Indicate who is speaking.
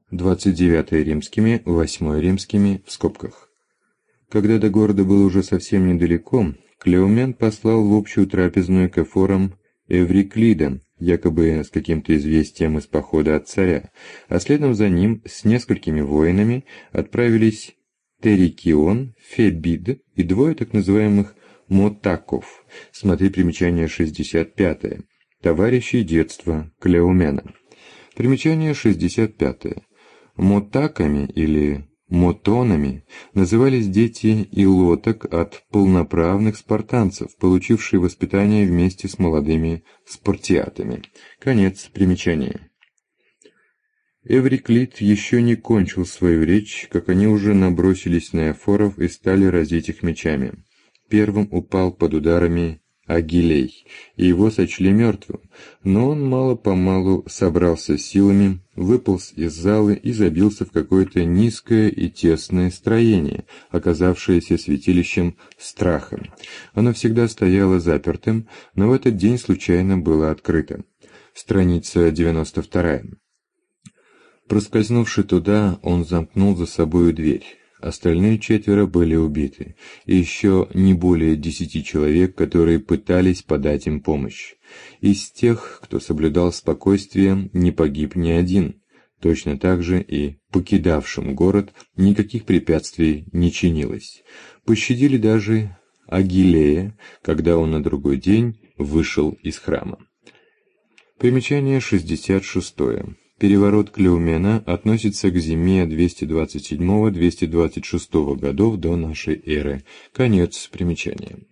Speaker 1: 29 римскими, 8 римскими в скобках. Когда до города было уже совсем недалеко, Клеомен послал в общую трапезную к эфорам Эвриклида, якобы с каким-то известием из похода от царя, а следом за ним с несколькими воинами отправились Терикион, Фебид и двое так называемых Мотаков, смотри примечание 65, товарищей детства Клеомена. Примечание 65. Мотаками или мотонами назывались дети илоток от полноправных спартанцев, получившие воспитание вместе с молодыми спартиатами. Конец примечания. Эвриклид еще не кончил свою речь, как они уже набросились на эфоров и стали разить их мечами. Первым упал под ударами Агилей, и его сочли мертвым, но он мало-помалу собрался силами, выполз из залы и забился в какое-то низкое и тесное строение, оказавшееся святилищем страха. Оно всегда стояло запертым, но в этот день случайно было открыто. Страница 92. Проскользнувши туда, он замкнул за собою дверь. Остальные 4 были убиты, и еще не более 10 человек, которые пытались подать им помощь. Из тех, кто соблюдал спокойствие, не погиб ни один. Точно так же и покидавшим город никаких препятствий не чинилось. Пощадили даже Агилея, когда он на другой день вышел из храма. Примечание 66. Переворот Клеомена относится к зиме 227-226 годов до нашей эры. Конец примечания.